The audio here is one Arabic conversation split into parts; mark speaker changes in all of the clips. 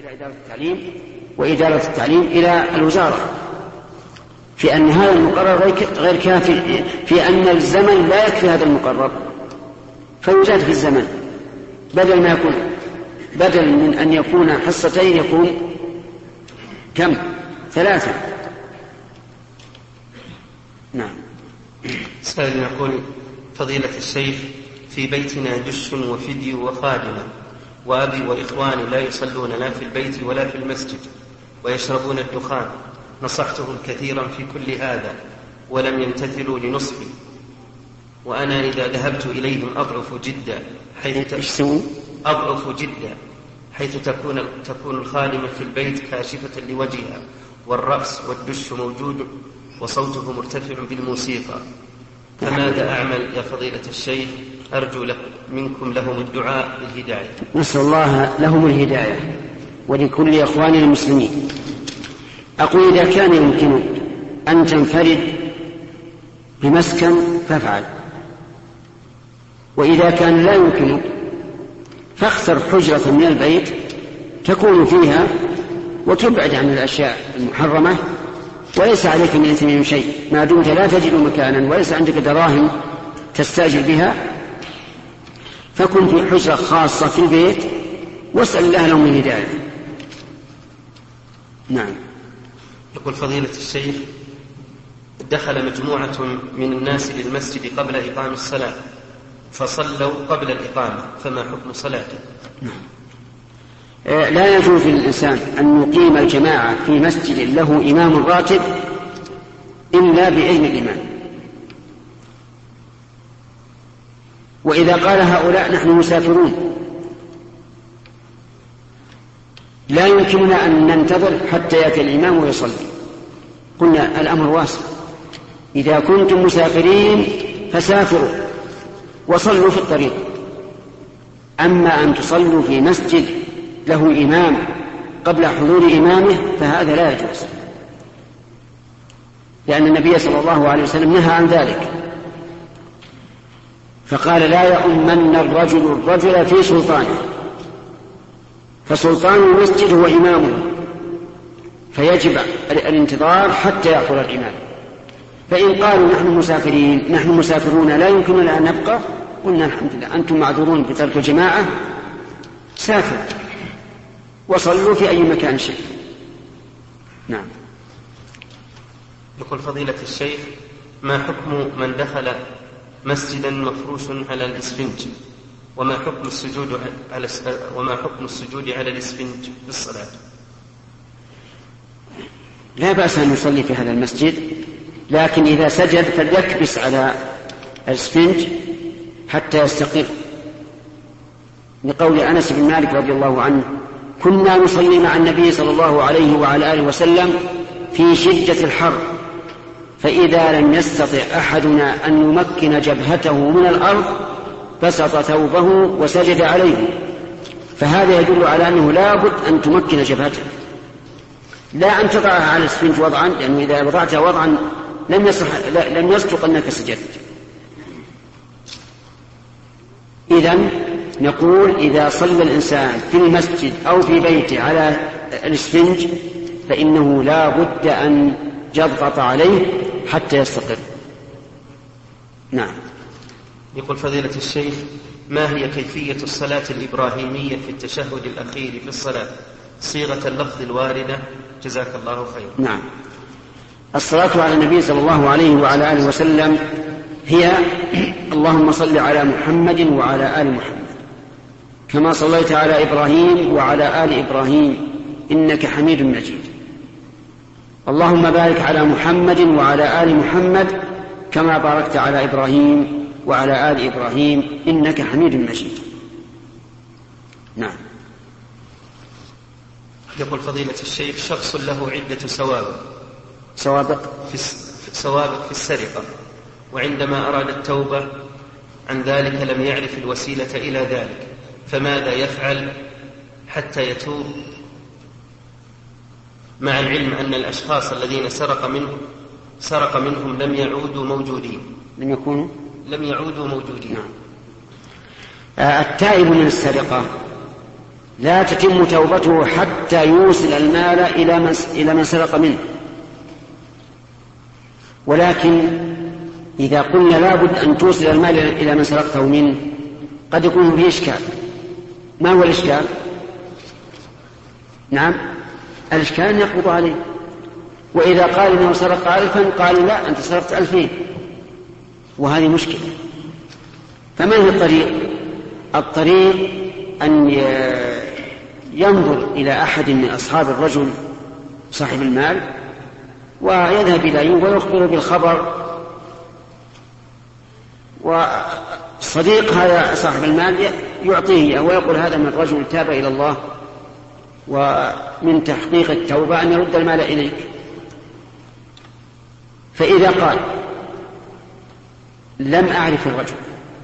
Speaker 1: إلى إدارة التعليم، وإدارة التعليم إلى الوزارة، في أن هذا المقرر غير كافي، في أن الزمن لا يكفي هذا المقرر، فيزاد في الزمن، بدل من أن يكون حصتين يكون كم؟ 3. نعم.
Speaker 2: سائل يقول: فضيلة الشيخ، في بيتنا دش وفدي وخادمة، وأبي وإخواني لا يصلون لا في البيت ولا في المسجد، ويشربون الدخان. نصحتهم كثيرا في كل هذا ولم يمتثلوا لنصحي، وأنا إذا ذهبت إليهم أضعف جدا حيث تكون الخادمة في البيت كاشفة لوجهها، والرأس والدش موجود وصوته مرتفع بالموسيقى، فماذا أعمل يا فضيلة الشيخ؟ أرجو منكم لهم الدعاء بالهداية.
Speaker 1: نسأل الله لهم الهداية ولكل إخواننا المسلمين. أقول: إذا كان يمكنك أن تنفرد بمسكن فافعل، وإذا كان لا يمكنك فاختر حجرة من البيت تكون فيها وتبعد عن الأشياء المحرمة، وليس عليك من إثم شيء ما دمت لا تجد مكانا وليس عندك دراهم تستأجر بها، فكن في حجرة خاصة في البيت واسأل الله لهم الهداية. نعم.
Speaker 2: يقول: فضيلة الشيخ، دخل مجموعة من الناس للمسجد قبل إقام الصلاة فصلوا قبل الإقامة، فما حكم صلاته؟
Speaker 1: لا يجوز للإنسان أن يقيم الجماعة في مسجد له إمام راتب إلا بإذن الإمام. وإذا قال هؤلاء نحن مسافرون لا يمكننا أن ننتظر حتى يأتي الإمام ويصلي، قلنا الأمر واسع، إذا كنتم مسافرين فسافروا وصلوا في الطريق، أما أن تصلوا في مسجد له إمام قبل حضور إمامه فهذا لا يجوز، لأن النبي صلى الله عليه وسلم نهى عن ذلك، فقال: لا يؤمن الرجل في سلطانه، فسلطان المسجد هو إمامه، فيجب الانتظار حتى يحضر الإمام. فإن قالوا نحن مسافرون لا يمكننا أن نبقى، قلنا: الحمد لله، أنتم معذورون بترك الجماعة، سافروا وصلوا في أي مكان شئ. نعم.
Speaker 2: يقول: فضيلة الشيخ، ما حكم من دخل مسجدا مفروش على الإسفنج، وما حكم السجود على الإسفنج بالصلاة؟
Speaker 1: لا بأس أن يصلي في هذا المسجد، لكن إذا سجد فليكبس على الإسفنج حتى يستقر، لقول أنس بن مالك رضي الله عنه: كنا نصلي مع النبي صلى الله عليه وعلى آله وسلم في شدة الحر، فإذا لم يستطع أحدنا أن يمكن جبهته من الأرض بسط ثوبه وسجد عليه، فهذا يدل على أنه لا بد أن تمكن جبهته، لا أن تضعها على الإسفنج وضعا، لأنه إذا وضعتها وضعا لم يصدق أنك سجدت. إذن نقول: إذا صلى الإنسان في المسجد أو في بيته على الإسفنج فإنه لا بد أن يضغط عليه حتى يستقر. نعم.
Speaker 2: يقول: فضيلة الشيخ، ما هي كيفية الصلاة الإبراهيمية في التشهد الأخير في الصلاة، صيغة اللفظ الواردة؟ جزاك الله خير.
Speaker 1: نعم. الصلاة على النبي صلى الله عليه وعلى آله وسلم هي: اللهم صل على محمد وعلى آل محمد كما صليت على إبراهيم وعلى آل إبراهيم إنك حميد مجيد، اللهم بارك على محمد وعلى آل محمد كما باركت على إبراهيم وعلى آل إبراهيم إنك حميد مجيد. نعم.
Speaker 2: يقول: فضيلة الشيخ، شخص له عدة
Speaker 1: سوابق
Speaker 2: في السرقة، وعندما أراد التوبة عن ذلك لم يعرف الوسيلة إلى ذلك، فماذا يفعل حتى يتوب، مع العلم أن الأشخاص الذين سرق منهم لم يعودوا موجودين؟
Speaker 1: نعم. التائب من السرقة لا تتم توبته حتى يوصل المال إلى من سرق منه. ولكن إذا قلنا لا بد أن توصل المال إلى من سرقته منه قد يكون فيه إشكال. ما هو الإشكال؟ نعم، الإشكال أن يقبض عليه، وإذا قال إنه سرق 1000 قال لا أنت سرقت 2000، وهذه مشكلة. فما هو الطريق أن ينظر إلى أحد من أصحاب الرجل صاحب المال ويذهب إليه ويخبره بالخبر، وصديق هذا صاحب المال يعطيه ويقول هذا من رجل تاب إلى الله ومن تحقيق التوبة أن يرد المال إليك. فإذا قال لم أعرف الرجل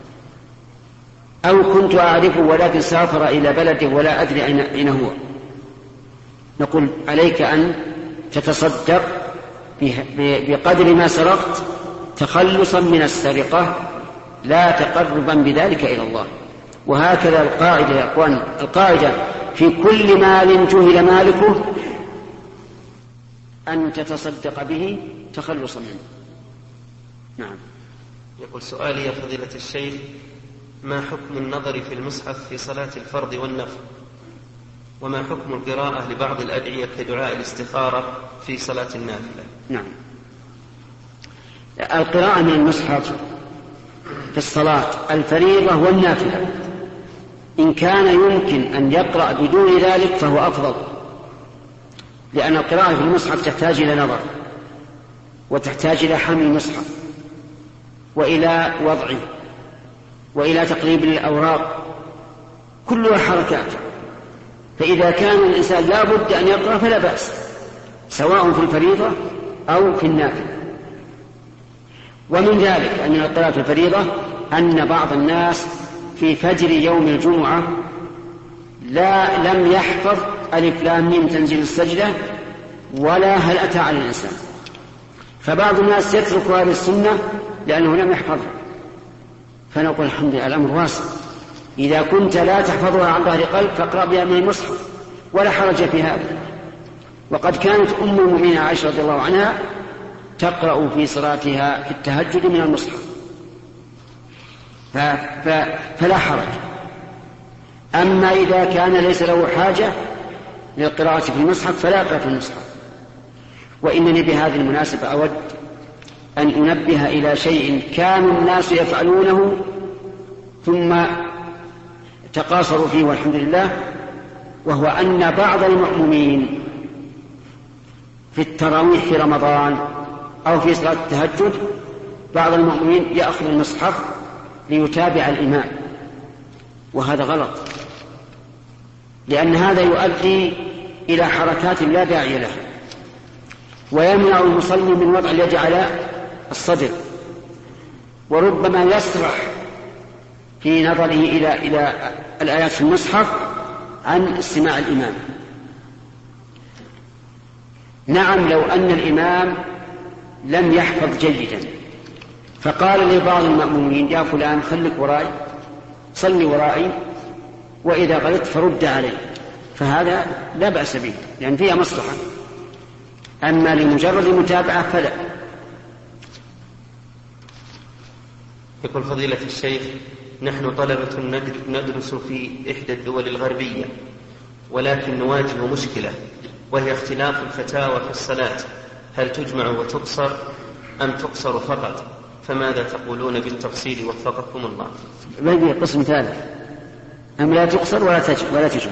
Speaker 1: أو كنت أعرفه ولكن سافر إلى بلده ولا أدري أين هو، نقول عليك أن تتصدق بقدر ما سرقت تخلصا من السرقة لا تقربا بذلك إلى الله. وهكذا القاعدة يا أخوان، القاعدة في كل مال جهل مالكه أن تتصدق به تخلصا منه. نعم.
Speaker 2: يقول سؤالي يا فضيلة الشيخ: ما حكم النظر في المصحف في صلاة الفرض والنفل؟ وما حكم القراءة لبعض الأدعية كدعاء الاستخارة في صلاة النافلة؟
Speaker 1: نعم، القراءة من المصحف في الصلاة الفريضة والنافلة إن كان يمكن أن يقرأ بدون ذلك فهو أفضل، لأن القراءة في المصحف تحتاج إلى نظر وتحتاج إلى حمل المصحف وإلى وضعه وإلى تقريب الأوراق، كلها حركات. فإذا كان الإنسان لا بد أن يقرأ فلا بأس، سواء في الفريضة أو في النافلة. ومن ذلك أن القراءة في الفريضة أن بعض الناس في فجر يوم الجمعة لم يحفظ ألف لام ميم تنزيل السجدة ولا هل أتى على الإنسان، فبعض الناس يترك هذه السنة لأنه لم يحفظها. فنقول الحمد لله الأمر واسع، إذا كنت لا تحفظها عن ظهر قلب فاقرأ بها من المصحف ولا حرج في هذا. وقد كانت أم المؤمنين عائشة رضي الله عنها تقرأ في صلاتها في التهجد من المصحف، فلا حرج. أما إذا كان ليس له حاجة للقراءة في المصحف فلا يقرأ في المصحف. وإنني بهذه المناسبة أود أن أنبه إلى شيء كان الناس يفعلونه ثم تقاصروا فيه والحمد لله، وهو أن بعض المأمومين في التراويح في رمضان أو في صلاة التهجد بعض المأمومين يأخذ المصحف ليتابع الإمام، وهذا غلط، لأن هذا يؤدي إلى حركات لا داعي لها ويمنع المصلي من وضع اليد على الصدر، وربما يسرح في نظره إلى الآيات في المصحف عن استماع الإمام. نعم، لو أن الإمام لم يحفظ جيدا فقال لبعض المأمومين يا فلان خليك ورائي صلي ورائي وإذا غلطت فرد علي، فهذا لا بأس به لأن فيها مصلحة. أما لمجرد المتابعة فلا.
Speaker 2: يقول فضيلة الشيخ: نحن طلبة ندرس في إحدى الدول الغربية، ولكن نواجه مشكلة وهي اختلاف الفتاوى في الصلاة، هل تجمع وتقصر أم تقصر فقط؟ فماذا تقولون بالتفصيل وفقكم الله؟
Speaker 1: بقي قسم ثالث، أم لا تقصر ولا تجمع.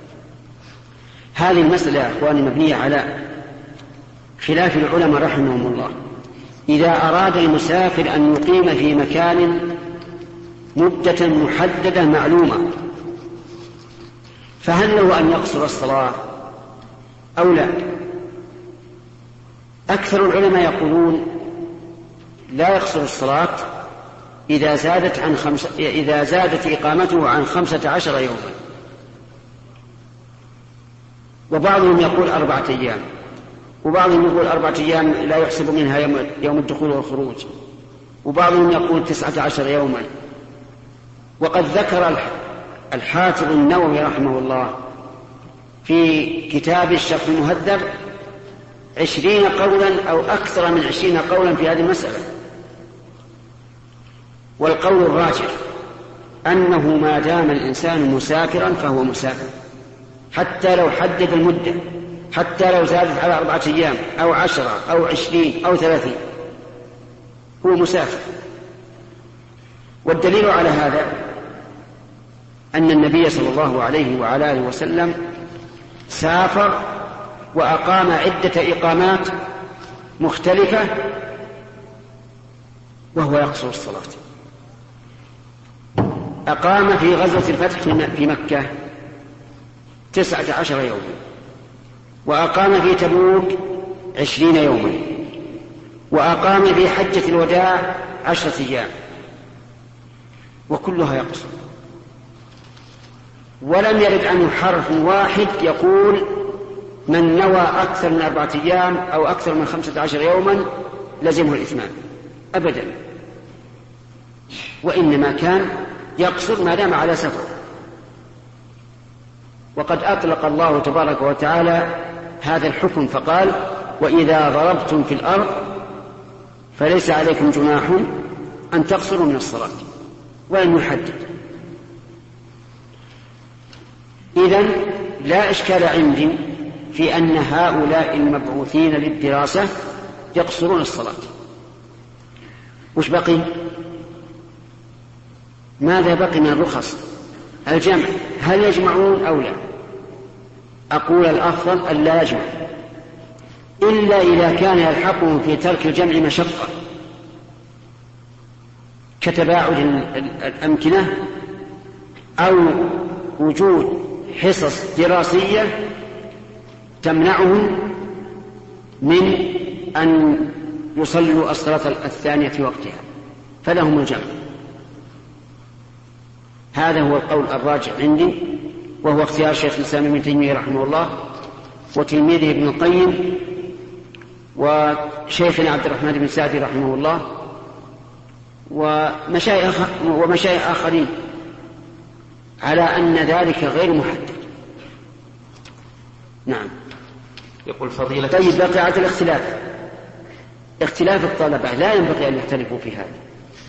Speaker 1: هذه المسألة يا أخواني مبنية على خلاف العلماء رحمهم الله. إذا أراد المسافر أن يقيم في مكان مدة محددة معلومة فهل له أن يقصر الصلاة أو لا؟ أكثر العلماء يقولون لا يقصر الصلاة إذا زادت إقامته عن 15 يوما، وبعضهم يقول 4 أيام، وبعضهم يقول 4 أيام لا يحسب منها يوم الدخول والخروج، وبعضهم يقول 19 يوما. وقد ذكر الحافظ النووي رحمه الله في كتاب الشرح المهذب 20 قولا أو أكثر من 20 قولا في هذه المسألة. والقول الراجح أنه ما دام الإنسان مسافرا فهو مسافر، حتى لو حدد المدة، حتى لو زادت على 4 أيام أو 10 أو 20 أو 30 هو مسافر. والدليل على هذا أن النبي صلى الله عليه وعلى آله وسلم سافر وأقام عدة إقامات مختلفة وهو يقصر الصلاة. أقام في غزوة الفتح في مكة 19 يوما، وأقام في تبوك 20 يوما، وأقام في حجة الوداع 10 أيام، وكلها يقصر. ولم يرد عنه حرف واحد يقول من نوى أكثر من 4 أيام أو أكثر من 15 يوما لزمه الإتمام أبدا، وإنما كان يقصر ما دام على سفر. وقد أطلق الله تبارك وتعالى هذا الحكم فقال: وإذا ضربتم في الأرض فليس عليكم جناح أن تقصروا من الصلاة، ولم يحدد. إذن لا إشكال عندي في أن هؤلاء المبعوثين للدراسة يقصرون الصلاة. وش بقي؟ ماذا بقي من الرخص؟ الجمع، هل يجمعون أو لا؟ أقول الأفضل أن لا يجمع، إلا إذا كان يلحقهم في ترك الجمع مشقة كتباعد الأمكنة أو وجود حصص دراسية تمنعهم من أن يصلوا الصلاة الثانية في وقتها، فلهم الجمع. هذا هو القول الراجح عندي، وهو اختيار شيخ الإسلام ابن تيمية رحمه الله وتلميذه ابن القيم وشيخنا عبد الرحمن بن سعدي رحمه الله ومشايخ آخرين، على أن ذلك غير محدد. نعم.
Speaker 2: يقول فضيلة.
Speaker 1: طيب، بقية الاختلاف، اختلاف الطلبة لا ينبغي أن يختلفوا في هذا.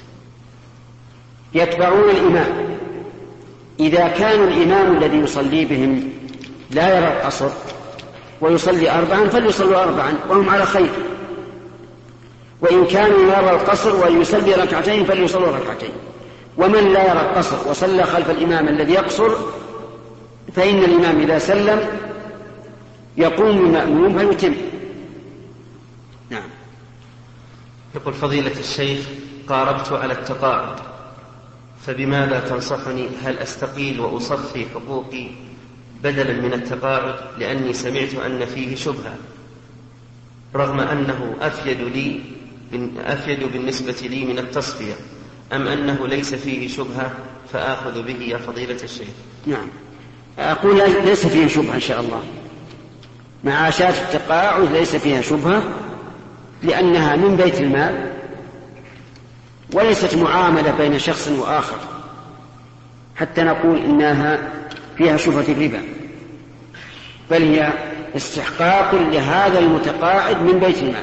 Speaker 1: يتبعون الإمام، إذا كان الإمام الذي يصلي بهم لا يرى القصر ويصلي 4 فليصلوا 4 وهم على خير، وإن كانوا يرى القصر ويصلي 2 فليصلوا 2. ومن لا يرى القصر وصلى خلف الإمام الذي يقصر فإن الإمام إذا سلم يقوم المأموم فيتم. نعم.
Speaker 2: يقول فضيلة الشيخ: قاربت على التقاعد، فبماذا تنصحني؟ هل أستقيل وأصفي حقوقي بدلا من التقاعد، لأني سمعت أن فيه شبهة، رغم أنه أفيد بالنسبة لي من التصفية، أم أنه ليس فيه شبهة فآخذ به يا فضيلة الشيخ؟
Speaker 1: نعم، أقول ليس فيه شبهة إن شاء الله. معاشات التقاعد ليس فيها شبهة، لأنها من بيت المال وليست معاملة بين شخص وآخر حتى نقول إنها فيها شبهة الربا، بل هي استحقاق لهذا المتقاعد من بيت المال،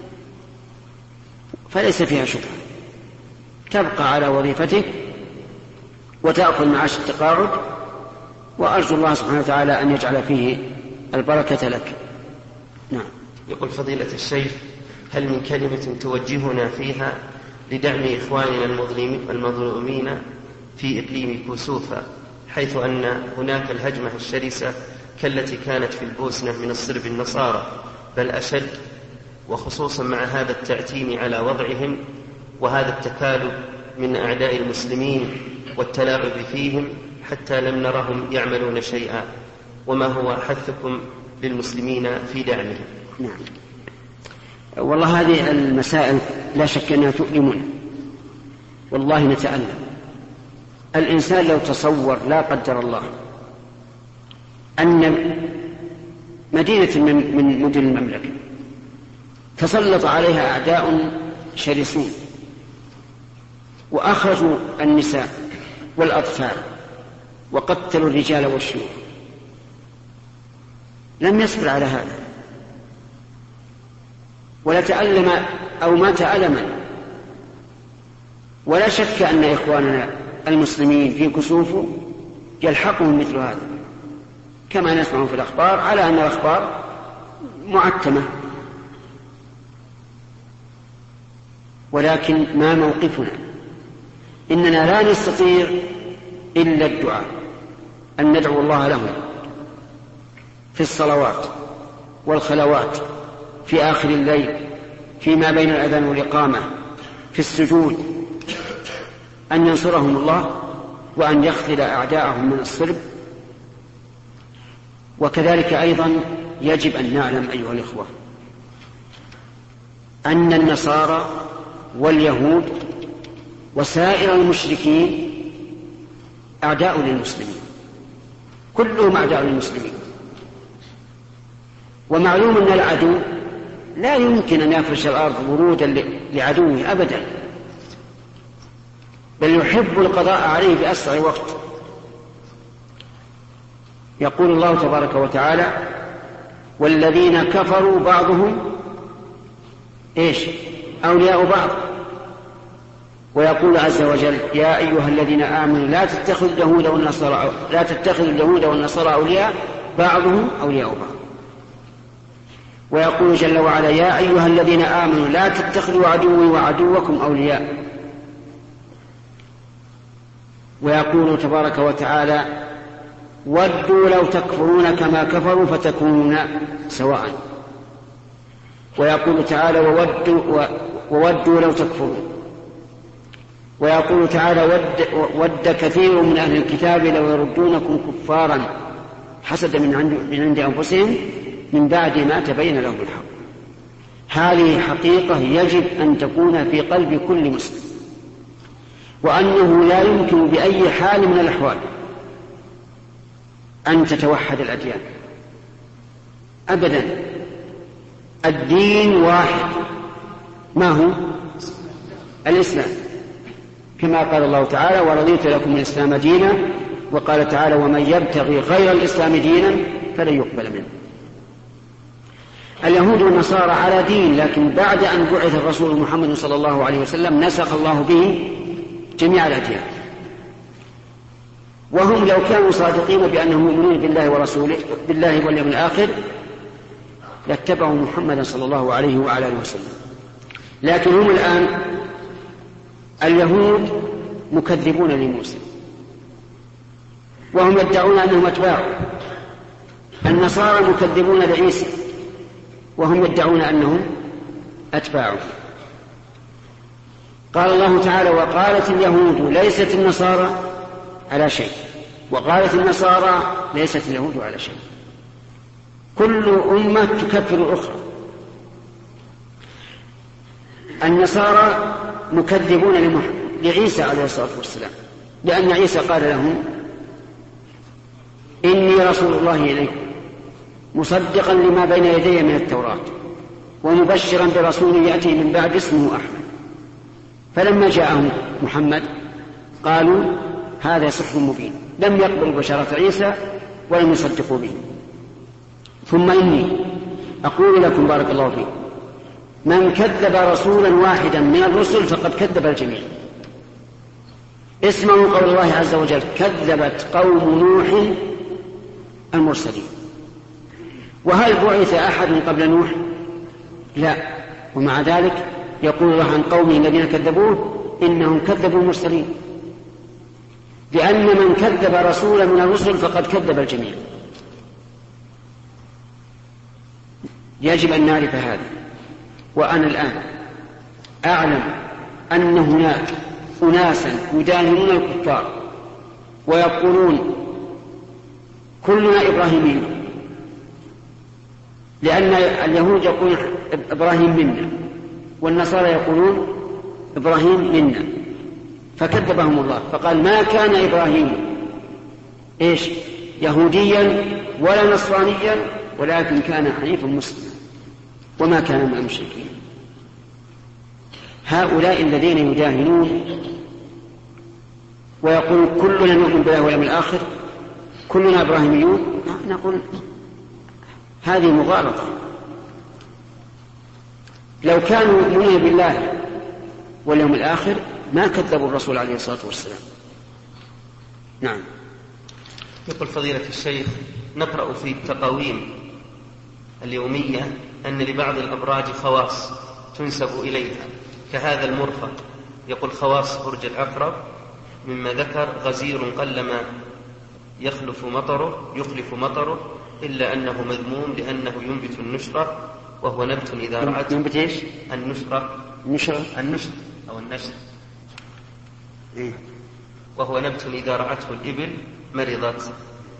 Speaker 1: فليس فيها شبهة. تبقى على وظيفتك وتأخذ معاش التقاعد، وأرجو الله سبحانه وتعالى أن يجعل فيه البركة لك. نعم.
Speaker 2: يقول فضيلة الشيخ: هل من كلمة توجهنا فيها لدعم إخواننا المظلومين في إقليم كوسوفا، حيث أن هناك الهجمة الشرسة كالتي كانت في البوسنة من الصرب النصارى، بل أشد، وخصوصا مع هذا التعتيم على وضعهم وهذا التكالب من أعداء المسلمين والتلاعب فيهم حتى لم نرهم يعملون شيئا، وما هو حثكم للمسلمين في دعمهم؟
Speaker 1: نعم. والله هذه المسائل لا شك أنها تؤلمنا، والله نتألم. الإنسان لو تصور لا قدر الله أن مدينة من مدن المملكة تسلط عليها أعداء شرسون وأخرجوا النساء والأطفال وقتلوا الرجال والشيوخ، لم يصبر على هذا ولا تألم أو مات ألما. ولا شك أن إخواننا المسلمين في كسوفه يلحقهم مثل هذا، كما نسمع في الأخبار، على أن الأخبار معتمة. ولكن ما موقفنا؟ إننا لا نستطيع إلا الدعاء، أن ندعو الله لهم في الصلوات والخلوات، في آخر الليل، فيما بين الأذان والإقامة، في السجود، أن ينصرهم الله وأن يخذل أعداءهم من الصلب. وكذلك أيضا يجب أن نعلم أيها الإخوة أن النصارى واليهود وسائر المشركين أعداء للمسلمين، كلهم أعداء للمسلمين. ومعلوم أن العدو لا يمكن أن يفرش الأرض ورودا لعدوه أبدا، بل يحب القضاء عليه بأسرع وقت. يقول الله تبارك وتعالى: والذين كفروا بعضهم أولياء بعض. ويقول عز وجل: يا أيها الذين آمنوا لا تتخذوا اليهود والنصارى أولياء بعضهم أولياء بعض. ويقول جل وعلا: يا أيها الذين آمنوا لا تتخذوا عدوي وعدوكم أولياء. ويقول تبارك وتعالى: ودوا لو تكفرون كما كفروا فتكونون سواء. ويقول تعالى: وودوا لو تكفرون. ويقول تعالى: ود كثير من أهل الكتاب لو يردونكم كفارا حسدا من عند أنفسهم من بعد ما تبين لهم الحق. هذه حقيقة يجب أن تكون في قلب كل مسلم، وأنه لا يمكن بأي حال من الأحوال أن تتوحد الأديان أبدا. الدين واحد، ما هو؟ الإسلام، كما قال الله تعالى: ورضيت لكم الإسلام دينا. وقال تعالى: ومن يبتغي غير الإسلام دينا فلن يقبل منه. اليهود والنصارى على دين، لكن بعد أن بعث الرسول محمد صلى الله عليه وسلم نسخ الله به جميع الأديان. وهم لو كانوا صادقين بأنهم مؤمنون بالله ورسوله، بالله واليوم الآخر، لاتبعوا محمدا صلى الله عليه وعلى آله وسلم. لكن هم الآن اليهود مكذبون لموسى، وهم يدعون أنهم أتباعه. النصارى مكذبون لعيسى، وهم يدعون أنهم أتباعه. قال الله تعالى: وقالت اليهود ليست النصارى على شيء، وقالت النصارى ليست اليهود على شيء. كل أمة تكفر الأخرى. النصارى مكذبون لعيسى عليه الصلاة والسلام، لأن عيسى قال لهم: إني رسول الله إليكم مصدقا لما بين يدي من التوراة ومبشرا برسول يأتي من بعد اسمه أحمد. فلما جاءهم محمد قالوا: هذا سحر مبين. لم يقبلوا بشارة عيسى ولم يصدقوا به. ثم إني أقول لكم بارك الله فيكم: من كذب رسولا واحدا من الرسل فقد كذب الجميع. اسمعوا قول الله عز وجل: كذبت قوم نوح المرسلين. وهل بعث أحد قبل نوح؟ لا. ومع ذلك يقول الله عن قومه الذين كذبوه: إنهم كذبوا المرسلين. لأن من كذب رسولا من الرسل فقد كذب الجميع. يجب أن نعرف هذا. وأنا الآن أعلم أن هناك أناسا يداهنون الكفار ويقولون: كلنا إبراهيميون، لأن اليهود يقولون إبراهيم منا، والنصارى يقولون إبراهيم منا، فكذبهم الله فقال: ما كان إبراهيم يهوديا ولا نصرانيا، ولكن كان حنيفا مسلما وما كان من المشركين. هؤلاء الذين يداهنون ويقولون كلنا نؤمن بالله واليوم الآخر كلنا إبراهيميون، نقول هذه مغالطة. لو كانوا يؤمنون بالله واليوم الآخر ما كذبوا الرسول عليه الصلاة والسلام. نعم.
Speaker 2: يقول فضيلة الشيخ: نقرأ في التقاويم اليومية أن لبعض الأبراج خواص تنسب إليها كهذا المرفق، يقول: خواص برج العقرب مما ذكر: غزير قلما يخلف مطره إلا أنه مذموم لأنه ينبت النشرة وهو نبت إذا رأته.
Speaker 1: ينبت إيش؟
Speaker 2: النشر أو النشر.
Speaker 1: إيه؟
Speaker 2: وهو نبت إذا رأته الإبل مرضت.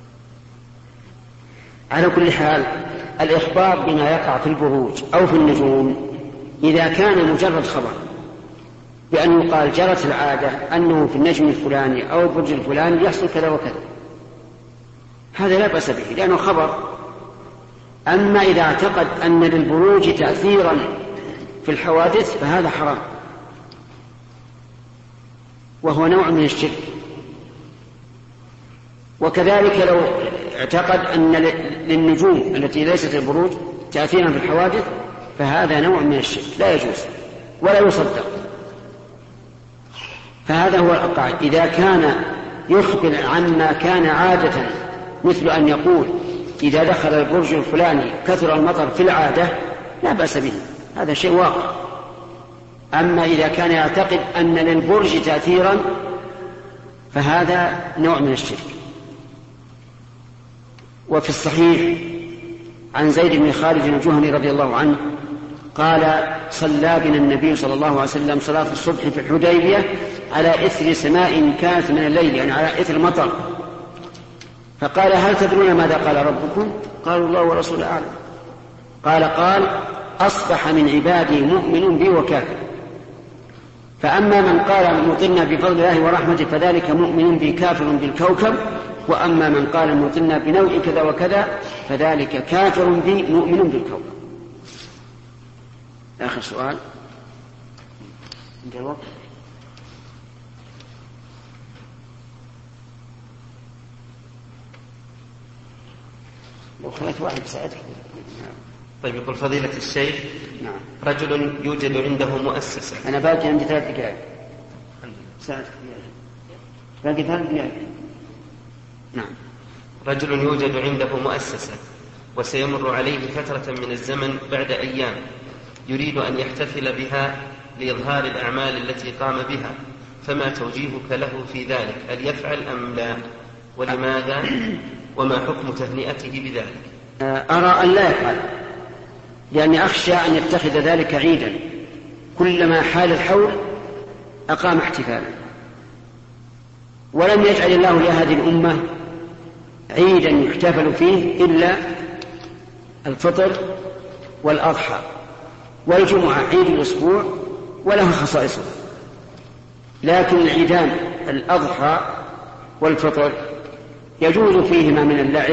Speaker 1: على كل حال الإخبار بما يقع في البروج أو في النجوم إذا كان مجرد خبر بأن يقال جرت العادة أنه في النجم الفلاني أو البرج الفلاني يحصل كذا وكذا، هذا لا بأس به لأنه خبر. أما إذا اعتقد أن للبروج تأثيرا في الحوادث فهذا حرام، وهو نوع من الشرك. وكذلك لو اعتقد أن للنجوم التي ليست البروج تأثيرا في الحوادث فهذا نوع من الشرك لا يجوز ولا يصدق. فهذا هو القاعدة. إذا كان يخبر عما كان عادة، مثل أن يقول إذا دخل البرج الفلاني كثر المطر في العادة، لا بأس به، هذا شيء واقع. أما إذا كان يعتقد أن للبرج تأثيرا فهذا نوع من الشرك. وفي الصحيح عن زيد بن خالد الجهني رضي الله عنه قال: صلى بنا النبي صلى الله عليه وسلم صلاة الصبح في الحديبية على إثر سماء كانت من الليل، يعني على إثر مطر، فقال: هل تدرون ماذا قال ربكم؟ قالوا: الله ورسوله أعلم. قال: أصبح من عبادي مؤمن بي وكافر. فأما من قال مطرنا بفضل الله ورحمته فذلك مؤمن بي كافر بالكوكب، وأما من قال مطرنا بنوع كذا وكذا فذلك كافر بي مؤمن بالكوكب. آخر سؤال. جواب. لو خلت واحد بساعدك.
Speaker 2: طيب. يقول فضيلة الشيخ:
Speaker 1: نعم.
Speaker 2: رجل يوجد عنده مؤسسة.
Speaker 1: أنا باقي عندي 3 دقائق. ساعدك باقي 3 دقائق. نعم.
Speaker 2: رجل يوجد عنده مؤسسة وسيمر عليه فترة من الزمن بعد أيام يريد أن يحتفل بها لإظهار الأعمال التي قام بها، فما توجيهك له في ذلك؟ هل يفعل أم لا؟ ولماذا؟ وما حكم تهنئته بذلك؟
Speaker 1: أرى أن لا يفعل، لأني أخشى أن يتخذ ذلك عيدا، كلما حال الحول أقام احتفالا. ولم يجعل الله لهذه الأمة عيدا يحتفل فيه إلا الفطر والأضحى والجمعة، عيد الأسبوع وله خصائصه. لكن العيدان الأضحى والفطر يجوز فيهما من اللعب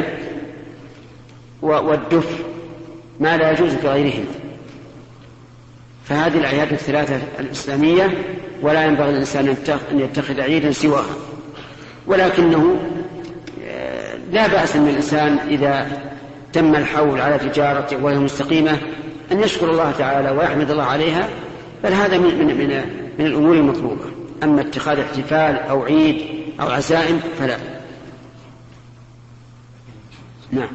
Speaker 1: والدف ما لا يجوز في غيرهما. فهذه الأعياد الثلاثة الإسلامية ولا ينبغي الإنسان أن يتخذ عيدا سواها. ولكنه لا بأس من الإنسان إذا تم الحول على تجارته وهي مستقيمة أن يشكر الله تعالى ويحمد الله عليها، بل هذا من الأمور المطلوبة. أما اتخاذ احتفال أو عيد أو عزائم فلا. نعم.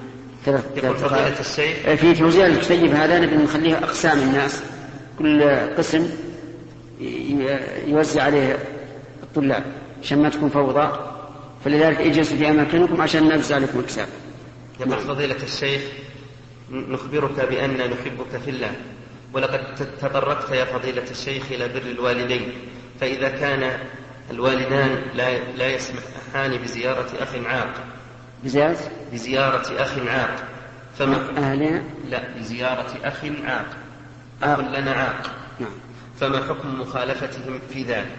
Speaker 1: في توزيع الكتيب هذا نبي نخليه أقسام الناس، كل قسم يوزع عليه الطلاب عشان ما تكون فوضى، فلذلك اجلسوا في أماكنكم عشان نوزع لكم أقسام.
Speaker 2: يقول فضيلة الشيخ: نخبرك بأننا نحبك في الله، ولقد تطرقت يا فضيلة الشيخ إلى بر الوالدين، فإذا كان الوالدان لا يسمحان بزيارة أخ عاق بزيارة أخ عاق بزيارة أخ عاق، أخ لنا عاق، فما حكم مخالفتهم في ذلك؟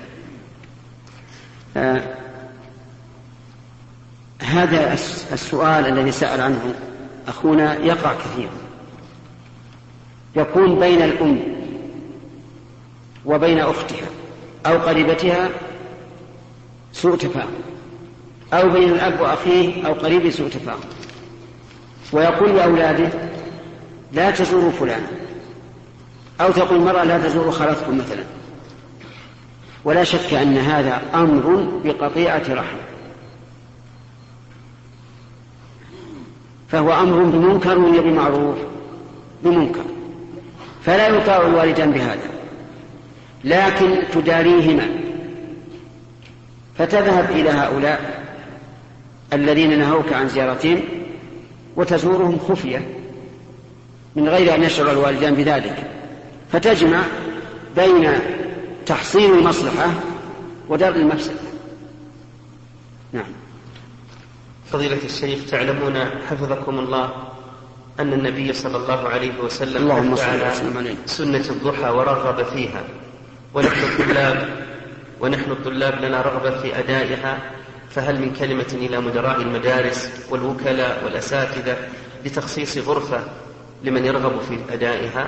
Speaker 1: هذا السؤال الذي سأل عنه أخونا يقع كثيرا، يكون بين الأم وبين أختها أو قريبتها سوء تفاهم، أو بين الأب وأخيه أو قريب سوء تفاهم، ويقول لأولاده لا تزوروا فلان، أو تقول المرأة لا تزوروا خالتكم مثلا. ولا شك أن هذا أمر بقطيعة رحم، فهو أمر بمنكر ولا بمعروف؟ بمنكر، فلا يطاع الوالدان بهذا، لكن تداريهما، فتذهب إلى هؤلاء الذين نهوك عن زيارتهم وتزورهم خفية من غير أن يشعر الوالدان بذلك، فتجمع بين تحصيل المصلحة ودرء المفسدة. نعم.
Speaker 2: فضيلة الشيخ، تعلمون حفظكم الله أن النبي صلى الله عليه وسلم فعل سنة الضحى ورغب فيها، ونحن الطلاب لنا رغبة في أدائها، فهل من كلمة إلى مدراء المدارس والوكلاء والأساتذة لتخصيص غرفة لمن يرغب في أدائها؟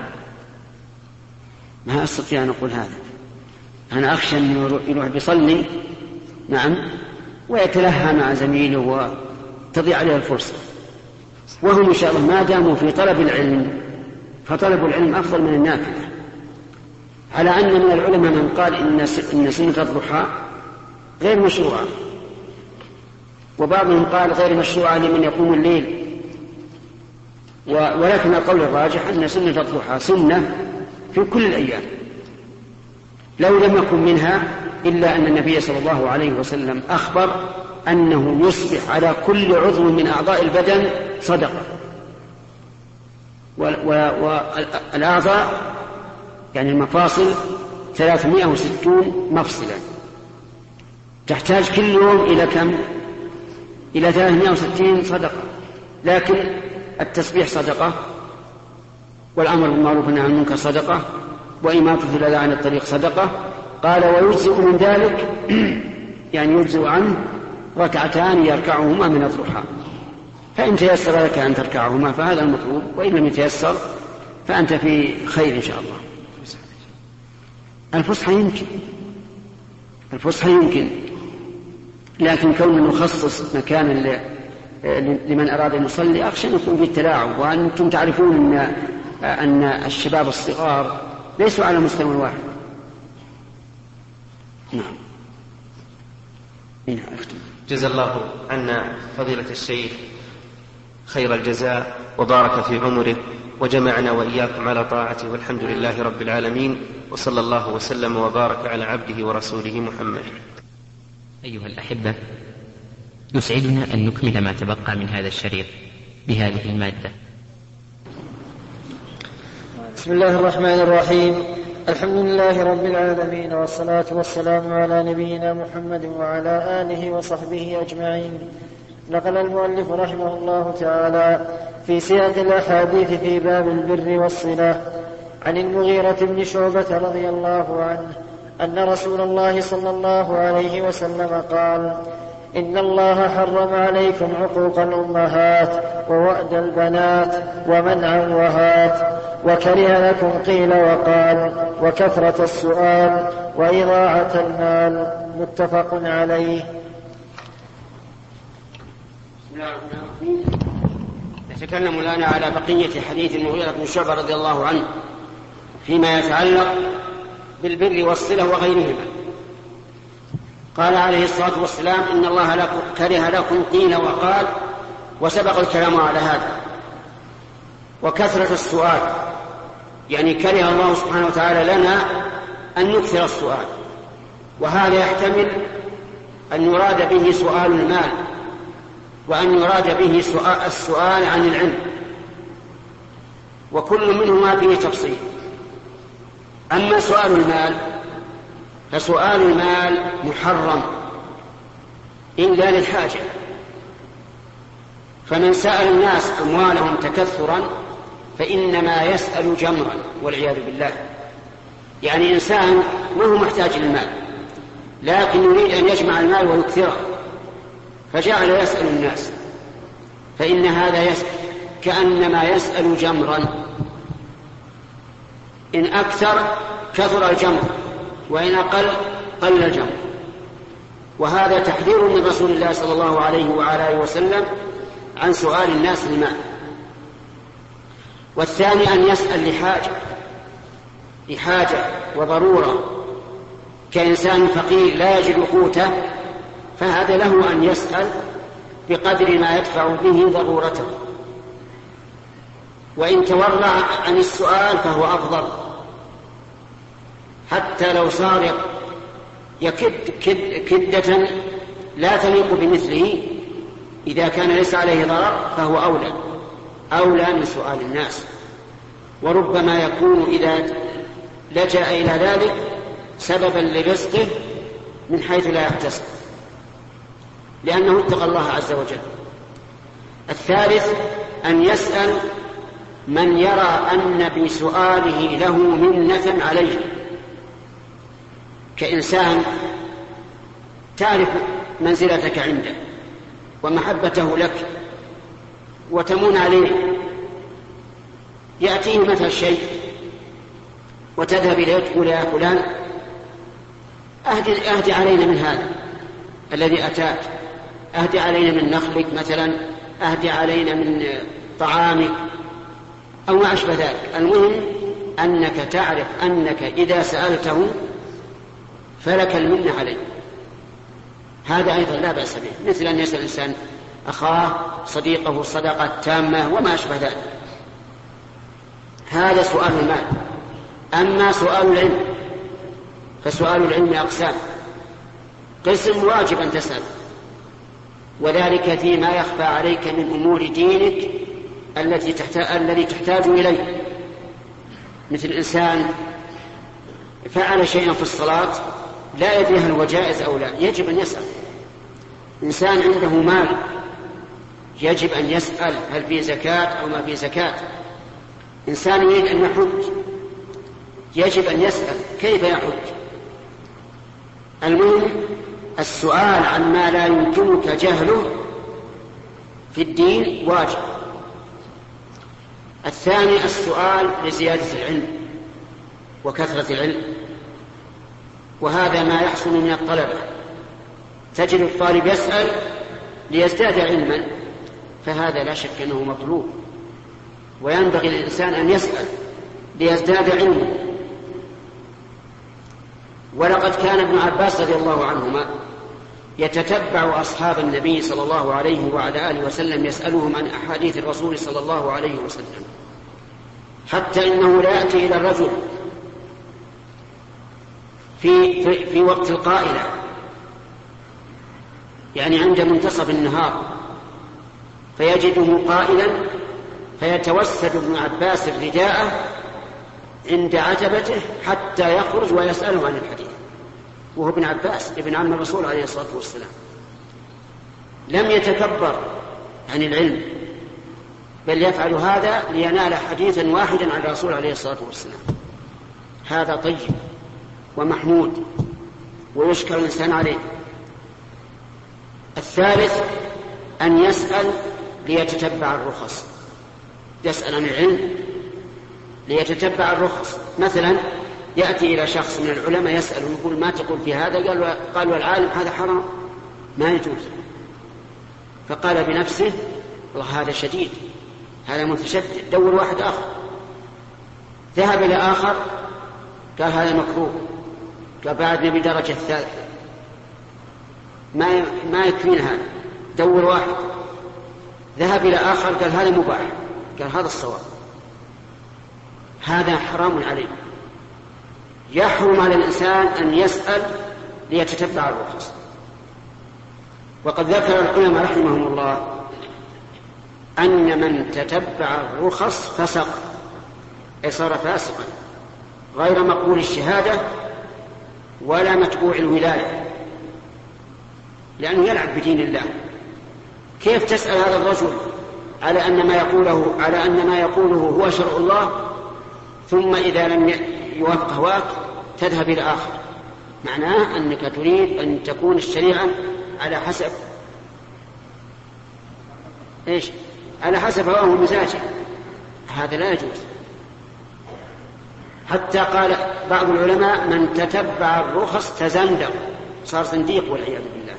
Speaker 1: ما أستطيع أن أقول هذا، أنا أخشى أن يروح بيصلي نعم ويتلهى مع زميله وتضيع عليه الفرصة، وهم إن شاء الله ما داموا في طلب العلم فطلب العلم أفضل من النافلة، على أن من العلماء من قال إن سنة الضحى غير مشروعة، وبعضهم قال غير مشروعة لمن يقوم الليل، ولكن القول الراجح أن سنة الضحى سنة في كل الأيام، لو لم يكن منها إلا أن النبي صلى الله عليه وسلم أخبر أنه يصبح على كل عضو من أعضاء البدن صدقة، والأعضاء يعني المفاصل 360 مفصلا، تحتاج كل يوم إلى كم؟ إلى 360 صدقة، لكن التسبيح صدقة، والأمر بالمعروف والنهي عن المنكر صدقة، وإماطة الأذى عن الطريق صدقة. قال ويجزئ من ذلك يعني يجزئ عنه ركعتان يركعهما من الضحى، فإن تيسر لك أن تركعهما فهذا المطلوب، وإن لم يتيسر فأنت في خير إن شاء الله. الفسحة يمكن، لكن كون نخصص مكانا لمن أراد أن يصلي أخشى أن يكون فيه التلاعب، وأنتم تعرفون أن الشباب الصغار ليسوا على مستوى واحد. نعم.
Speaker 2: جزا الله عنا فضيلة الشيخ خير الجزاء وبارك في عمره وجمعنا وإياكم على طاعته، والحمد لله رب العالمين، وصلى الله وسلم وبارك على عبده ورسوله محمد.
Speaker 3: أيها الأحبة، يسعدنا أن نكمل ما تبقى من هذا الشريط بهذه المادة.
Speaker 4: بسم الله الرحمن الرحيم. الحمد لله رب العالمين، والصلاة والسلام على نبينا محمد وعلى آله وصحبه أجمعين. نقل المؤلف رحمه الله تعالى في سياق الأحاديث في باب البر والصلة عن المغيرة بن شعبة رضي الله عنه أن رسول الله صلى الله عليه وسلم قال: إن الله حرم عليكم عقوق الأمهات ووأد البنات ومنع وهات، وكره لكم قيل وقال وكثرة السؤال وإضاعة المال. متفق عليه.
Speaker 1: نتكلم الآن على بقية حديث المغيرة بن شعبة رضي الله عنه فيما يتعلق بالبر والصلة وغيرهما. قال عليه الصلاة والسلام: إن الله كره لكم قيل وقال، وسبق الكلام على هذا. وكثرة السؤال يعني كره الله سبحانه وتعالى لنا أن نكثر السؤال، وهذا يحتمل أن يراد به سؤال المال، وأن يراد به السؤال عن العلم، وكل منهما فيه تفصيل. أما سؤال المال فسؤال المال محرم إلا للحاجة، فمن سأل الناس أموالهم تكثرا فإنما يسأل جمرا والعياذ بالله. يعني إنسان ما هو محتاج للمال لكن يريد أن يجمع المال ويكثره، فجعل يسأل الناس، فإن هذا كأنما يسأل جمرا، إن أكثر كثر الجمر، وإن أقل قل الجمر. وهذا تحذير من رسول الله صلى الله عليه وعلى آله وسلم عن سؤال الناس المال. والثاني أن يسأل لحاجة وضرورة، كإنسان فقير لا يجد قوته، فهذا له أن يسأل بقدر ما يدفع به ضرورته، وإن تورع عن السؤال فهو أفضل، حتى لو صار يكد كدة لا تليق بمثله، إذا كان ليس عليه ضرر فهو أولى من سؤال الناس. وربما يكون إذا لجأ إلى ذلك سببا لرزقه من حيث لا يحتسب، لأنه اتقى الله عز وجل. الثالث أن يسأل من يرى أن بسؤاله له منة عليه، كإنسان تعرف منزلتك عنده ومحبته لك وتمون عليه، يأتيه مثل شيء وتذهب إليه تقول يا فلان أهدي علينا من هذا الذي أتاك، أهدي علينا من نخلك مثلا، أهدي علينا من طعامك أو ما أشبه ذلك. المهم أنك تعرف أنك إذا سألته فلك المنة عليه، هذا أيضا لا بأس به، مثل أن يسأل الإنسان أخاه صديقه صدقة تامة وما أشبه ذلك. هذا سؤال المال. أما سؤال العلم فسؤال العلم أقسام: قسم واجب أن تسأل، وذلك فيما يخفى عليك من أمور دينك الذي تحتاج إليه، مثل إنسان فعل شيئا في الصلاة لا يدري هل هو جائز أو لا، يجب أن يسأل. إنسان عنده مال يجب أن يسأل هل فيه زكاة أو ما فيه زكاة. إنسان يريد أن يحج يجب أن يسأل كيف يحج. المهم السؤال عن ما لا يمكنك جهله في الدين واجب. الثاني السؤال لزيادة العلم وكثرة العلم، وهذا ما يحصل من الطلبة. تجد الطالب يسأل ليزداد علما، فهذا لا شك أنه مطلوب، وينبغي للإنسان أن يسأل ليزداد علما. ولقد كان ابن عباس رضي الله عنهما يتتبع أصحاب النبي صلى الله عليه وعلى آله وسلم يسألهم عن أحاديث الرسول صلى الله عليه وسلم، حتى إنه لا يأتي إلى الرجل في وقت القائلة، يعني عند منتصف النهار، فيجده قائلا، فيتوسد ابن عباس رداءه عند عتبته حتى يخرج ويسأله عن الحديث، وهو ابن عباس ابن عم الرسول عليه الصلاة والسلام. لم يتكبر عن العلم، بل يفعل هذا لينال حديثا واحدا عن الرسول عليه الصلاة والسلام. هذا طيب ومحمود ويشكر الإنسان عليه. الثالث أن يسأل ليتتبع الرخص، يسأل عن العلم ليتتبع الرخص. مثلا يأتي إلى شخص من العلماء يسأل ويقول ما تقول في هذا؟ قالوا العالم هذا حرام ما يجوز، فقال بنفسه والله هذا شديد، هذا متشدد، دور واحد آخر. ذهب إلى آخر قال هذا مكروه، قال بعد نبي درجة الثالثة، ما يكفينا هذا، دور واحد. ذهب إلى آخر قال هذا مباح، قال هذا الصواب. هذا حرام عليه. يحرم على الإنسان أن يسأل ليتتبع الرخص. وقد ذكر العلماء رحمهم الله أن من تتبع الرخص فسق، أي صار فاسقا غير مقبول الشهادة ولا متبوع الولاية، لأنه يلعب بدين الله. كيف تسأل هذا الرجل على أن ما يقوله هو شرع الله، ثم إذا لم يوافق هواك تذهب إلى آخر؟ معناه أنك تريد أن تكون الشريعة على حسب إيش؟ على حسب هواه ومزاجه. هذا لا يجوز. حتى قال بعض العلماء من تتبع الرخص تزندق، صار زنديق والعياذ بالله.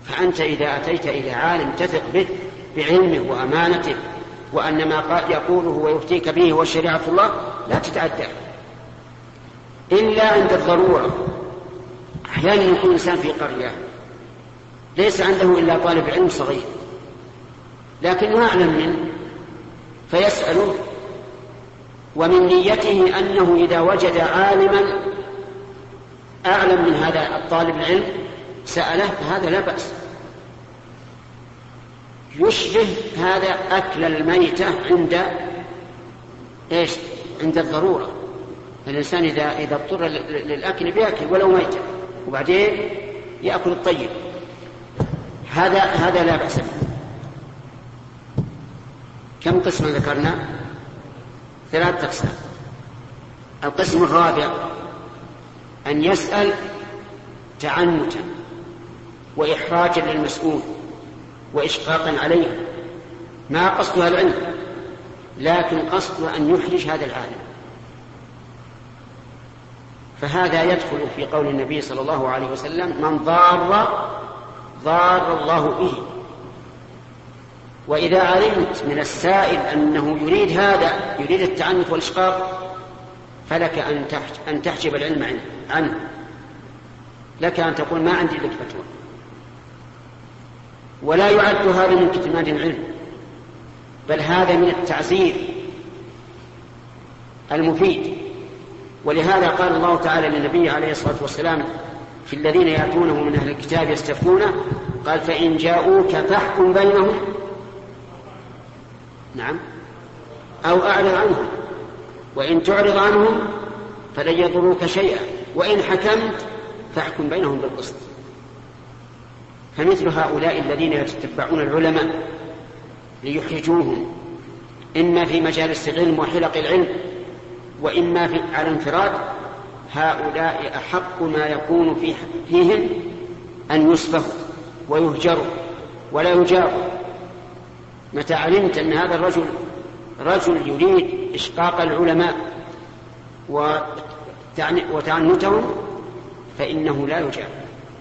Speaker 1: فأنت إذا أتيت إلى عالم تثق به بعلمه وأمانته وأن ما يقوله ويفتيك به هو شريعة الله لا تتعدى إلا عند الضرورة. أحيانا يكون إنسان في قرية ليس عنده إلا طالب علم صغير لكنه أعلم منه فيسأله، ومن نيته أنه إذا وجد عالما أعلم من هذا الطالب العلم سأله، فهذا لا بأس. يشبه هذا أكل الميتة عند الضرورة. الإنسان إذا اضطر للأكل بيأكل ولو ميتة وبعدين يأكل الطيب، هذا لا بأس به. كم قسما ذكرنا؟ 3 أقسام. القسم الرابع أن يسأل تعنتا وإحراجا للمسؤول وإشقاقا عليه، ما قصدها العلم لكن قصدها أن يحرج هذا العالم، فهذا يدخل في قول النبي صلى الله عليه وسلم: من ضار الله به. وإذا علمت من السائل أنه يريد التعنت والإشقاق فلك أن تحجب العلم عنه، لك أن تقول ما عندي لك فتوى. ولا يعد هذا من كتمان العلم، بل هذا من التعزير المفيد. ولهذا قال الله تعالى للنبي عليه الصلاة والسلام في الذين يأتونه من أهل الكتاب يستفتونه، قال: فإن جاءوك فاحكم بينهم أو أعرض عنهم، وإن تعرض عنهم فلن يضروك شيئا، وإن حكمت فاحكم بينهم بالقسط. فمثل هؤلاء الذين يتتبعون العلماء ليحرجوهم إما في مجالس العلم وحلق العلم وإما على انفراد، هؤلاء أحق ما يكون فيهم أن يسفهوا ويهجروا ولا يجابوا. متى علمت أن هذا الرجل رجل يريد إشقاق العلماء وتعنتهم فإنه لا يجاب.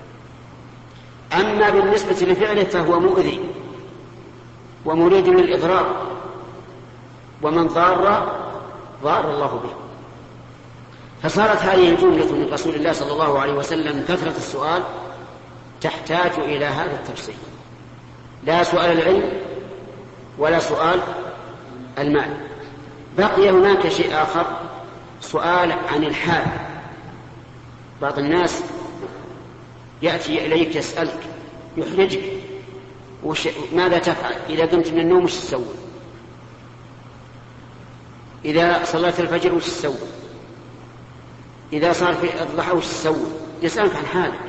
Speaker 1: أما بالنسبة لفعله فهو مؤذي ومريد للإضرار، ومن ضار الله به. فصارت هذه الجملة من رسول الله صلى الله عليه وسلم كثرة السؤال تحتاج إلى هذا التفصيل، لا سؤال العلم ولا سؤال المال. بقي هناك شيء آخر، سؤال عن الحال. بعض الناس يأتي إليك يسألك يحرجك: ماذا تفعل إذا قمت من النوم؟ وش تسوي إذا صليت الفجر؟ وش تسوي إذا صار في الضحى؟ وش تسوي؟ يسألك عن حالك،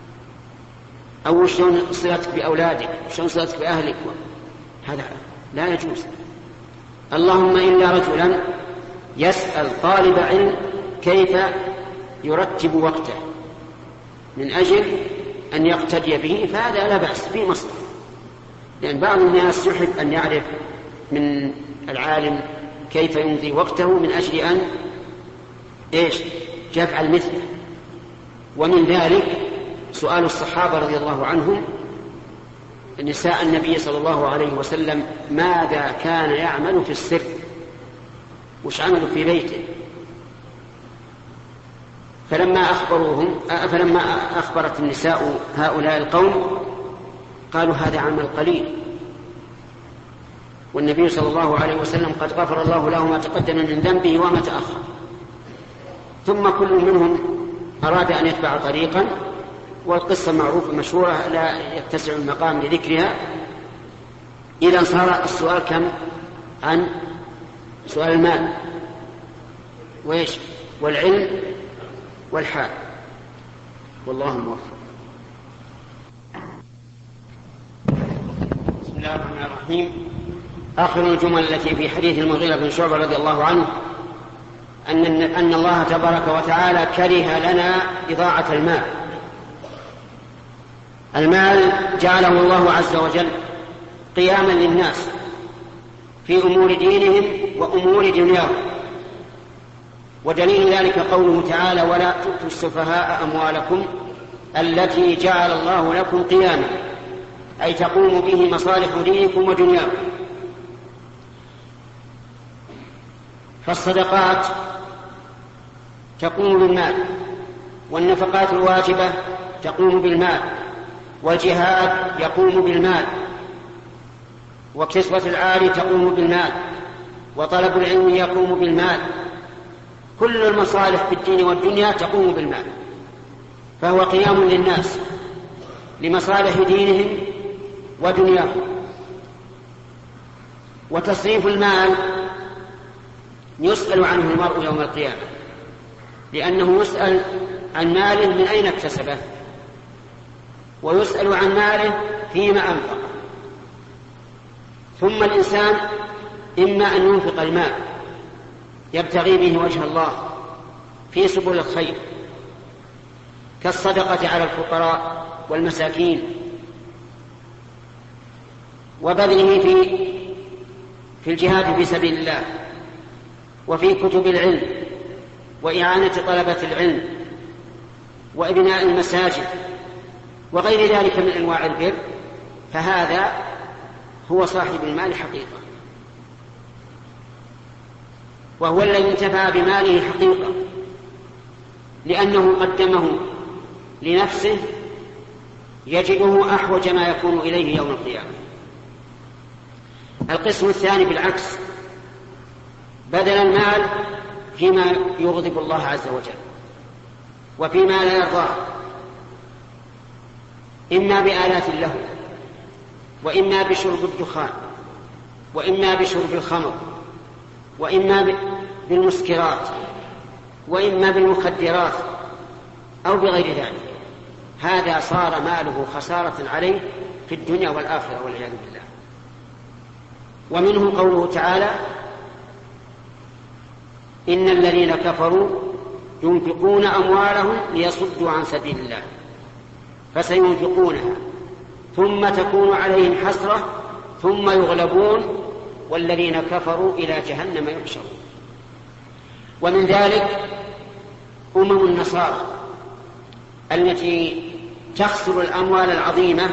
Speaker 1: أو شلون صلتك بأولادك، شلون صلتك بأهلك. هذا لا يجوز. اللهم إلا رجلا يسأل طالب علم كيف يرتب وقته من أجل أن يقتدي به، فهذا لا بأس، فيه مصلحة. لأن بعض الناس يحب أن يعرف من العالم كيف يمضي وقته من أجل أن يفعل مثله. ومن ذلك سؤال الصحابة رضي الله عنهم نساء النبي صلى الله عليه وسلم ماذا كان يعمل في السر، وش عملوا في بيته. فلما أخبرت النساء هؤلاء القوم قالوا هذا عمل قليل، والنبي صلى الله عليه وسلم قد غفر الله له ما تقدم من ذنبه وما تأخر. ثم كل منهم أراد أن يتبع طريقا، والقصة معروفة مشهورة لا يتسع المقام لذكرها. إذا صار السؤال كم؟ عن سؤال المال والعلم والحال. والله الموفق. بسم الله الرحمن الرحيم. آخر الجمل التي في حديث المغيرة بن شعبة رضي الله عنه أن الله تبارك وتعالى كره لنا إضاعة المال. المال جعله الله عز وجل قياما للناس في أمور دينهم وأمور دنياهم، ودليل ذلك قوله تعالى: ولا تؤتوا السفهاء أموالكم التي جعل الله لكم قياما. أي تقوم به مصالح دينكم ودنياكم. فالصدقات تقوم بالمال، والنفقات الواجبة تقوم بالمال، والجهاد يقوم بالمال، وكسوة العاري تقوم بالمال، وطلب العلم يقوم بالمال. كل المصالح في الدين والدنيا تقوم بالمال، فهو قيام للناس لمصالح دينهم ودنياهم. وتصريف المال يسأل عنه المرء يوم القيامة، لأنه يسأل عن ماله من أين اكتسبه، ويسأل عن ماله فيما أنفق. ثم الإنسان إما أن ينفق المال يبتغي به وجه الله في سبل الخير، كالصدقة على الفقراء والمساكين، وبذله في الجهاد في سبيل الله، وفي كتب العلم، وإعانة طلبة العلم، وإبناء المساجد، وغير ذلك من أنواع البر، فهذا هو صاحب المال حقيقة، وهو الذي انتفع بماله حقيقة، لأنه قدمه لنفسه يجده أحوج ما يكون إليه يوم القيامة. القسم الثاني بالعكس، بذل المال فيما يغضب الله عز وجل وفيما لا يرضاه، إما بآلات له، وإما بشرب الدخان، وإما بشرب الخمر، وإما بالمسكرات، وإما بالمخدرات، أو بغير ذلك. هذا صار ماله خسارة عليه في الدنيا والآخرة والعياذ بالله. ومنه قوله تعالى: إن الذين كفروا ينفقون أموالهم ليصدوا عن سبيل الله فسينفقونها ثم تكون عليهم حسرة ثم يغلبون والذين كفروا إلى جهنم يحشرون. ومن ذلك النصارى التي تخسر الأموال العظيمة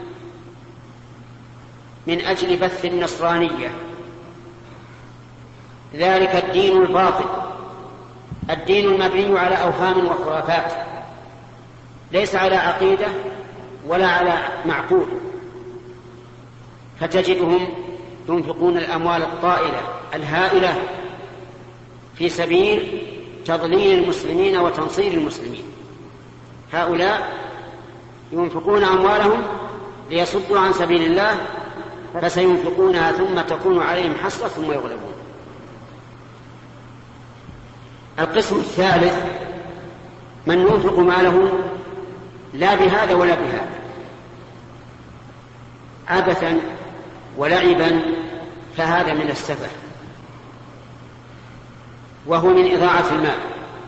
Speaker 1: من أجل بث النصرانية، ذلك الدين الباطل، الدين المبني على أوهام وخرافات، ليس على عقيدة ولا على معقول. فتجدهم ينفقون الأموال الطائلة الهائلة في سبيل تضليل المسلمين وتنصير المسلمين. هؤلاء ينفقون أموالهم ليصدوا عن سبيل الله فسينفقونها ثم تكون عليهم حسرة ثم يغلبون. القسم الثالث من ينفق ماله لا بهذا ولا بهذا، عبثا ولعبا، فهذا من السفه، وهو من إضاعة المال.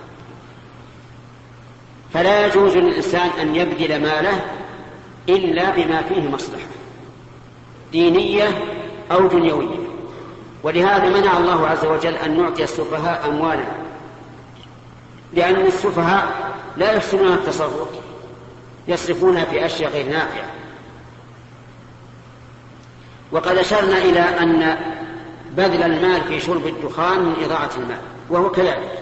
Speaker 1: فلا يجوز للإنسان أن يبذل ماله إلا بما فيه مصلحة دينية أو دنيوية. ولهذا منع الله عز وجل أن نعطي السفهاء أموالا، لأن السفهاء لا يحسنون التصرف، يصرفونها في أشياء غير نافعة. وقد أشرنا إلى أن بذل المال في شرب الدخان من إضاعة المال، وهو كذلك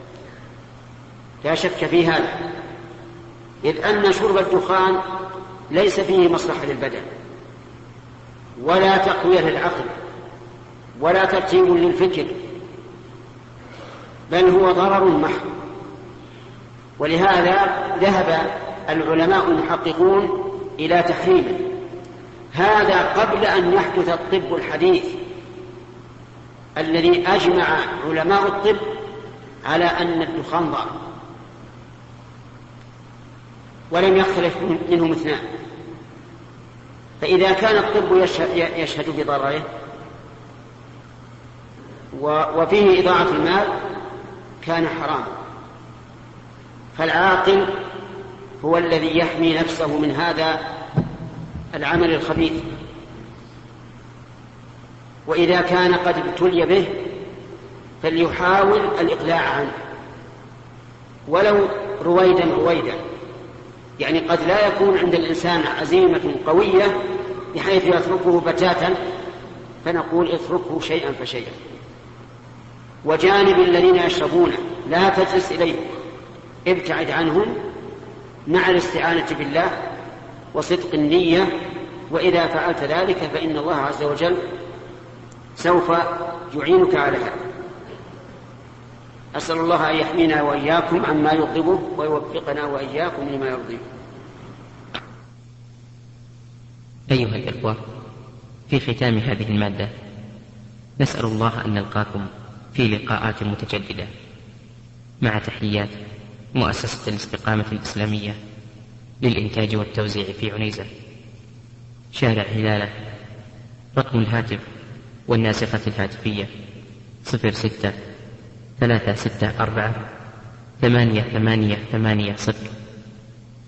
Speaker 1: لا شك في هذا، إذ أن شرب الدخان ليس فيه مصلحة للبدن ولا تقوية للعقل ولا ترتيب للفكر، بل هو ضرر محض. ولهذا ذهب العلماء المحققون إلى تحريمه، هذا قبل أن يحدث الطب الحديث الذي أجمع علماء الطب على أن الدخان ضار، ولم يختلف منهم اثنان. فإذا كان الطب يشهد بضرره وفيه إضاعة المال كان حراما. فالعاقل هو الذي يحمي نفسه من هذا العمل الخبيث، وإذا كان قد ابتلي به فليحاول الإقلاع عنه ولو رويدا، يعني قد لا يكون عند الإنسان عزيمة قوية بحيث يتركه بتاتا، فنقول اتركه شيئا فشيئا. وجانب الذين يشربون لا تجلس إليهم، ابتعد عنهم مع الاستعانة بالله وصدق النية، وإذا فعلت ذلك فإن الله عز وجل سوف يعينك على هذا. أسأل الله أن يحمينا وإياكم عما يغضبه ويوفقنا وإياكم لما يرضيه.
Speaker 3: أيها الإخوة، في ختام هذه المادة نسأل الله أن نلقاكم في لقاءات متجددة، مع تحيات مؤسسة الاستقامة الإسلامية للإنتاج والتوزيع في عنيزة، شارع هلالة. رقم الهاتف والناسخة الهاتفية 06 364 8880.